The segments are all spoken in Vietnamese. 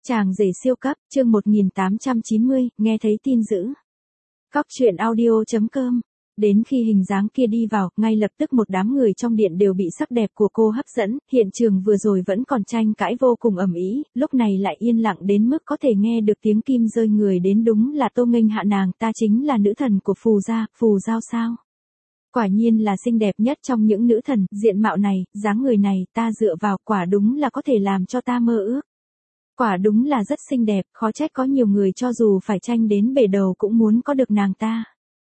Chàng rể siêu cấp, chương 1890, nghe thấy tin dữ. Cóc truyện audio.com. Đến khi hình dáng kia đi vào, ngay lập tức một đám người trong điện đều bị sắc đẹp của cô hấp dẫn, hiện trường vừa rồi vẫn còn tranh cãi vô cùng ầm ĩ, lúc này lại yên lặng đến mức có thể nghe được tiếng kim rơi người đến, đúng là Tô Nghênh Hạ, nàng ta chính là nữ thần của Phù gia, Phù Giao sao? Quả nhiên là xinh đẹp nhất trong những nữ thần, diện mạo này, dáng người này, ta dựa vào quả đúng là có thể làm cho ta mơ ước. Quả đúng là rất xinh đẹp, khó trách có nhiều người cho dù phải tranh đến bể đầu cũng muốn có được nàng ta.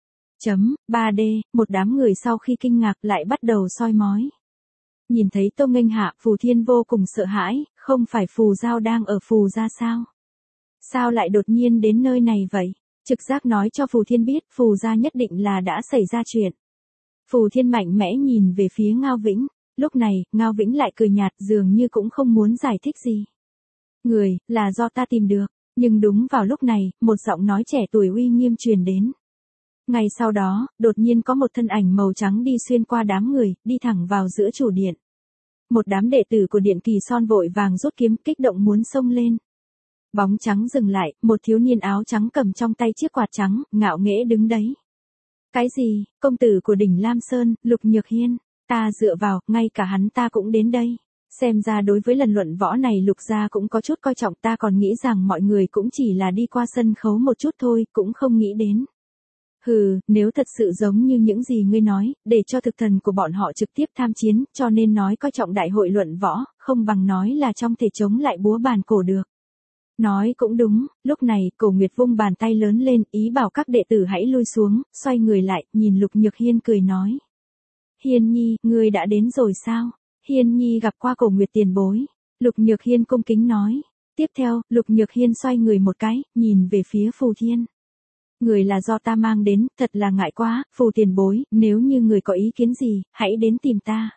3D, một đám người sau khi kinh ngạc lại bắt đầu soi mói. Nhìn thấy Tô Nghênh Hạ, Phù Thiên vô cùng sợ hãi, không phải Phù Giao đang ở Phù gia sao? Sao lại đột nhiên đến nơi này vậy? Trực giác nói cho Phù Thiên biết Phù gia nhất định là đã xảy ra chuyện. Phù Thiên mạnh mẽ nhìn về phía Ngao Vĩnh, lúc này, Ngao Vĩnh lại cười nhạt dường như cũng không muốn giải thích gì. Người, là do ta tìm được, nhưng đúng vào lúc này, một giọng nói trẻ tuổi uy nghiêm truyền đến. Ngay sau đó, đột nhiên có một thân ảnh màu trắng đi xuyên qua đám người, đi thẳng vào giữa chủ điện. Một đám đệ tử của Điện Kỳ Son vội vàng rút kiếm kích động muốn xông lên. Bóng trắng dừng lại, một thiếu niên áo trắng cầm trong tay chiếc quạt trắng, ngạo nghễ đứng đấy. Cái gì, công tử của đỉnh Lam Sơn, Lục Nhược Hiên, ta dựa vào, ngay cả hắn ta cũng đến đây. Xem ra đối với lần luận võ này Lục gia cũng có chút coi trọng, ta còn nghĩ rằng mọi người cũng chỉ là đi qua sân khấu một chút thôi, cũng không nghĩ đến. Hừ, nếu thật sự giống như những gì ngươi nói, để cho thực thần của bọn họ trực tiếp tham chiến, cho nên nói coi trọng đại hội luận võ, không bằng nói là trong thể chống lại búa bàn cổ được. Nói cũng đúng, lúc này, Cổ Nguyệt vung bàn tay lớn lên, ý bảo các đệ tử hãy lui xuống, xoay người lại, nhìn Lục Nhược Hiên cười nói. Hiên Nhi, ngươi đã đến rồi sao? Hiên Nhi gặp qua Cổ Nguyệt tiền bối. Lục Nhược Hiên cung kính nói. Tiếp theo, Lục Nhược Hiên xoay người một cái, nhìn về phía Phù Thiên. Người là do ta mang đến, thật là ngại quá, Phù tiền bối, nếu như người có ý kiến gì, hãy đến tìm ta.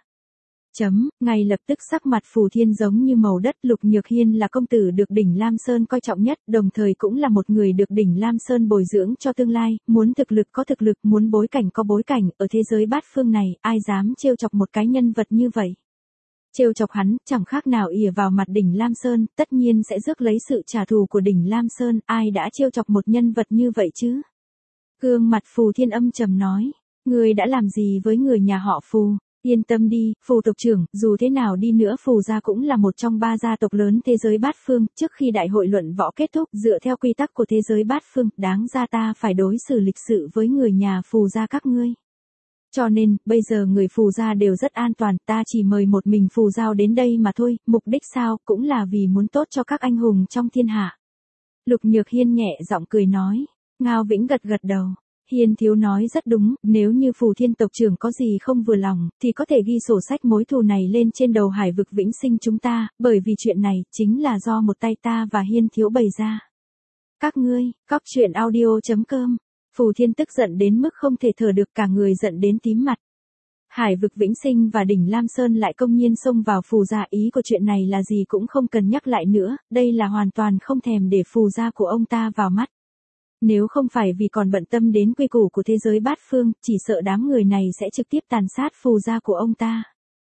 Ngay lập tức sắc mặt Phù Thiên giống như màu đất. Lục Nhược Hiên là công tử được đỉnh Lam Sơn coi trọng nhất, đồng thời cũng là một người được đỉnh Lam Sơn bồi dưỡng cho tương lai, muốn thực lực có thực lực, muốn bối cảnh có bối cảnh, ở thế giới bát phương này, ai dám trêu chọc một cái nhân vật như vậy. Trêu chọc hắn, chẳng khác nào ỉa vào mặt đỉnh Lam Sơn, tất nhiên sẽ rước lấy sự trả thù của đỉnh Lam Sơn, ai đã trêu chọc một nhân vật như vậy chứ? Gương mặt Phù Thiên âm trầm nói, người đã làm gì với người nhà họ Phù? Yên tâm đi, Phù tộc trưởng, dù thế nào đi nữa Phù gia cũng là một trong 3 gia tộc lớn thế giới bát phương, trước khi đại hội luận võ kết thúc, dựa theo quy tắc của thế giới bát phương, đáng ra ta phải đối xử lịch sự với người nhà Phù gia các ngươi. Cho nên, bây giờ người Phù gia đều rất an toàn, ta chỉ mời một mình Phù Giao đến đây mà thôi, mục đích sao, cũng là vì muốn tốt cho các anh hùng trong thiên hạ. Lục Nhược Hiên nhẹ giọng cười nói, Ngao Vĩnh gật gật đầu. Hiên thiếu nói rất đúng, nếu như Phù Thiên tộc trưởng có gì không vừa lòng, thì có thể ghi sổ sách mối thù này lên trên đầu Hải vực Vĩnh Sinh chúng ta, bởi vì chuyện này, chính là do một tay ta và Hiên thiếu bày ra. Các ngươi, cóc truyện audio.com. Phù Thiên tức giận đến mức không thể thở được, cả người giận đến tím mặt. Hải vực Vĩnh Sinh và đỉnh Lam Sơn lại công nhiên xông vào Phù gia, ý của chuyện này là gì cũng không cần nhắc lại nữa, đây là hoàn toàn không thèm để Phù gia của ông ta vào mắt. Nếu không phải vì còn bận tâm đến quy củ của thế giới bát phương, chỉ sợ đám người này sẽ trực tiếp tàn sát Phù gia của ông ta.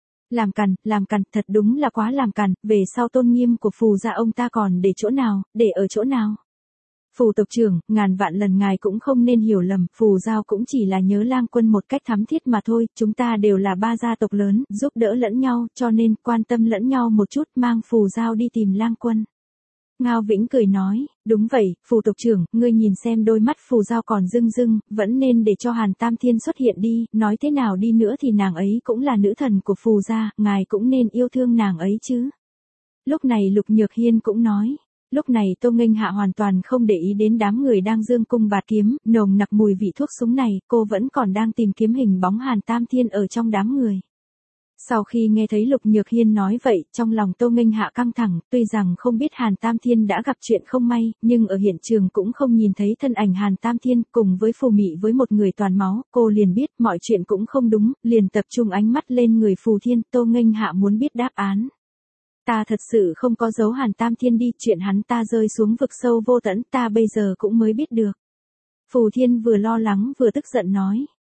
Làm cằn, thật đúng là quá làm cằn, về sau tôn nghiêm của Phù gia ông ta còn để chỗ nào, để ở chỗ nào. Phù tộc trưởng, ngàn vạn lần ngài cũng không nên hiểu lầm, Phù Giao cũng chỉ là nhớ Lang Quân một cách thắm thiết mà thôi, chúng ta đều là 3 gia tộc lớn, giúp đỡ lẫn nhau, cho nên quan tâm lẫn nhau một chút, mang Phù Giao đi tìm Lang Quân. Ngao Vĩnh cười nói, đúng vậy, Phù tộc trưởng, ngươi nhìn xem đôi mắt Phù Giao còn rưng rưng, vẫn nên để cho Hàn Tam Thiên xuất hiện đi, nói thế nào đi nữa thì nàng ấy cũng là nữ thần của Phù gia, ngài cũng nên yêu thương nàng ấy chứ. Lúc này Lục Nhược Hiên cũng nói. Lúc này Tô Nghênh Hạ hoàn toàn không để ý đến đám người đang giương cung bạt kiếm, nồng nặc mùi vị thuốc súng này, cô vẫn còn đang tìm kiếm hình bóng Hàn Tam Thiên ở trong đám người. Sau khi nghe thấy Lục Nhược Hiên nói vậy, trong lòng Tô Nghênh Hạ căng thẳng, tuy rằng không biết Hàn Tam Thiên đã gặp chuyện không may, nhưng ở hiện trường cũng không nhìn thấy thân ảnh Hàn Tam Thiên, cùng với Phù Mị với một người toàn máu, cô liền biết mọi chuyện cũng không đúng, liền tập trung ánh mắt lên người Phù Thiên, Tô Nghênh Hạ muốn biết đáp án. Ta thật sự không có giấu Hàn Tam Thiên đi, chuyện hắn ta rơi xuống vực sâu vô tận, ta bây giờ cũng mới biết được. Phù Thiên vừa lo lắng vừa tức giận nói.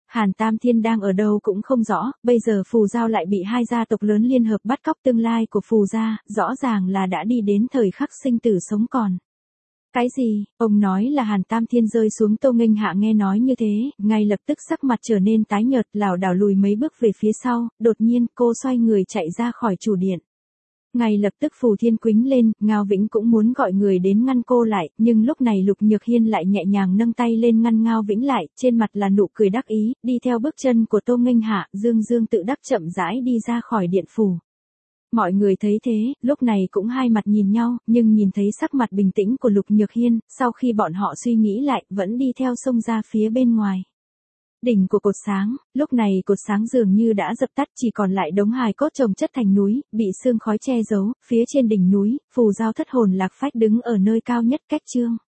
Hàn Tam Thiên đang ở đâu cũng không rõ, bây giờ Phù Giao lại bị hai gia tộc lớn liên hợp bắt cóc tương lai của Phù gia, rõ ràng là đã đi đến thời khắc sinh tử sống còn. Cái gì? Ông nói là Hàn Tam Thiên rơi xuống. Tô Nghênh Hạ nghe nói như thế, ngay lập tức sắc mặt trở nên tái nhợt, lảo đảo lùi mấy bước về phía sau, đột nhiên cô xoay người chạy ra khỏi chủ điện. Ngay lập tức Phù Thiên quýnh lên, Ngao Vĩnh cũng muốn gọi người đến ngăn cô lại, nhưng lúc này Lục Nhược Hiên lại nhẹ nhàng nâng tay lên ngăn Ngao Vĩnh lại, trên mặt là nụ cười đắc ý, đi theo bước chân của Tô Nghênh Hạ, dương dương tự đắc chậm rãi đi ra khỏi điện phủ. Mọi người thấy thế, lúc này cũng hai mặt nhìn nhau, nhưng nhìn thấy sắc mặt bình tĩnh của Lục Nhược Hiên, sau khi bọn họ suy nghĩ lại, vẫn đi theo sông ra phía bên ngoài. Đỉnh của cột sáng, lúc này cột sáng dường như đã dập tắt, chỉ còn lại đống hài cốt chồng chất thành núi, bị sương khói che giấu, phía trên đỉnh núi, Phù Giao thất hồn lạc phách đứng ở nơi cao nhất cách Trương